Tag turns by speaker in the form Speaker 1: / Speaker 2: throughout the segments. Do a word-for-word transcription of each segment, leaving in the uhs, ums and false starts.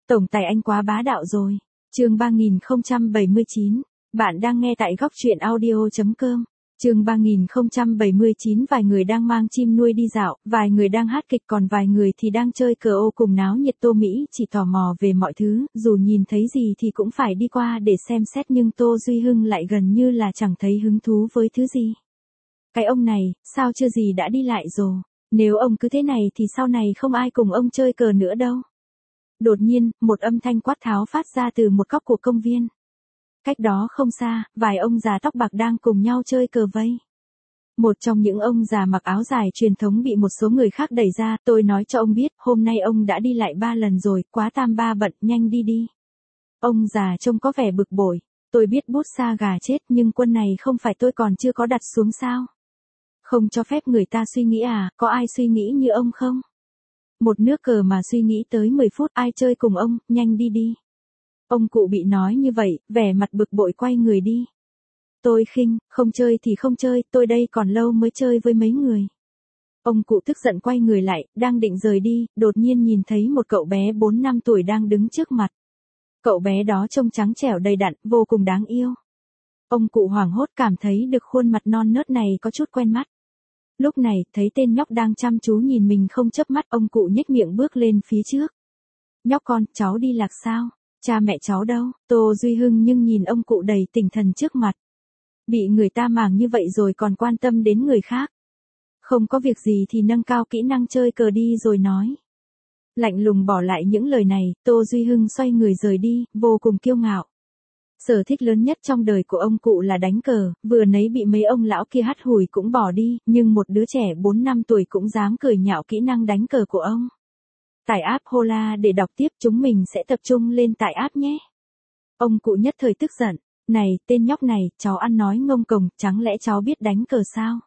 Speaker 1: Tổng tài anh quá bá đạo rồi. Chương ba nghìn không trăm bảy mươi chín. Bạn đang nghe tại góc truyện audio chấm com. Chương ba nghìn không trăm bảy mươi chín. Vài người đang mang chim nuôi đi dạo, vài người đang hát kịch, còn vài người thì đang chơi cờ ô cùng náo nhiệt. Tô Mỹ chỉ tò mò về mọi thứ, dù nhìn thấy gì thì cũng phải đi qua để xem xét, nhưng Tô Duy Hưng lại gần như là chẳng thấy hứng thú với thứ gì. Cái ông này, sao chưa gì đã đi lại rồi. Nếu ông cứ thế này thì sau này không ai cùng ông chơi cờ nữa đâu. Đột nhiên, một âm thanh quát tháo phát ra từ một góc của công viên. Cách đó không xa, vài ông già tóc bạc đang cùng nhau chơi cờ vây. Một trong những ông già mặc áo dài truyền thống bị một số người khác đẩy ra. Tôi nói cho ông biết, hôm nay ông đã đi lại ba lần rồi, quá tam ba bận, nhanh đi đi. Ông già trông có vẻ bực bội. Tôi biết bút sa gà chết, nhưng quân này không phải tôi còn chưa có đặt xuống sao? Không cho phép người ta suy nghĩ à, có ai suy nghĩ như ông không? Một nước cờ mà suy nghĩ tới mười phút, ai chơi cùng ông, nhanh đi đi. Ông cụ bị nói như vậy, vẻ mặt bực bội quay người đi. Tôi khinh, không chơi thì không chơi, tôi đây còn lâu mới chơi với mấy người. Ông cụ tức giận quay người lại, đang định rời đi, đột nhiên nhìn thấy một cậu bé bốn năm tuổi đang đứng trước mặt. Cậu bé đó trông trắng trẻo đầy đặn, vô cùng đáng yêu. Ông cụ hoảng hốt cảm thấy được khuôn mặt non nớt này có chút quen mắt. Lúc này, thấy tên nhóc đang chăm chú nhìn mình không chớp mắt, ông cụ nhếch miệng bước lên phía trước. Nhóc con, cháu đi lạc sao? Cha mẹ cháu đâu? Tô Duy Hưng nhưng nhìn ông cụ đầy tỉnh thần trước mặt. Bị người ta màng như vậy rồi còn quan tâm đến người khác. Không có việc gì thì nâng cao kỹ năng chơi cờ đi rồi nói. Lạnh lùng bỏ lại những lời này, Tô Duy Hưng xoay người rời đi, vô cùng kiêu ngạo. Sở thích lớn nhất trong đời của ông cụ là đánh cờ, vừa nấy bị mấy ông lão kia hắt hủi cũng bỏ đi, nhưng một đứa trẻ bốn năm tuổi cũng dám cười nhạo kỹ năng đánh cờ của ông. Tải app Hola để đọc tiếp, chúng mình sẽ tập trung lên tải app nhé. Ông cụ nhất thời tức giận, này, tên nhóc này, cháu ăn nói ngông cuồng, chẳng lẽ cháu biết đánh cờ sao?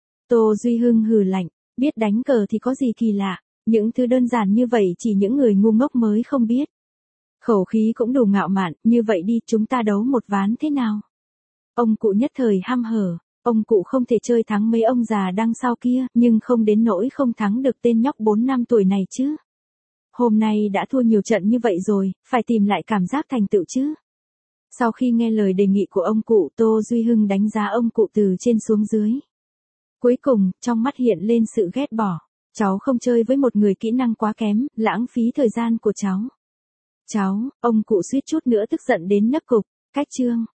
Speaker 1: Tô Duy Hưng hừ lạnh, biết đánh cờ thì có gì kỳ lạ, những thứ đơn giản như vậy chỉ những người ngu ngốc mới không biết. Khẩu khí cũng đủ ngạo mạn, như vậy đi, chúng ta đấu một ván thế nào? Ông cụ nhất thời hăm hở, ông cụ không thể chơi thắng mấy ông già đằng sau kia, nhưng không đến nỗi không thắng được tên nhóc bốn năm tuổi này chứ. Hôm nay đã thua nhiều trận như vậy rồi, phải tìm lại cảm giác thành tựu chứ. Sau khi nghe lời đề nghị của ông cụ, Tô Duy Hưng đánh giá ông cụ từ trên xuống dưới. Cuối cùng, trong mắt hiện lên sự ghét bỏ. Cháu không chơi với một người kỹ năng quá kém, lãng phí thời gian của cháu. Cháu, ông cụ suýt chút nữa tức giận đến nấc cục. Cách chương.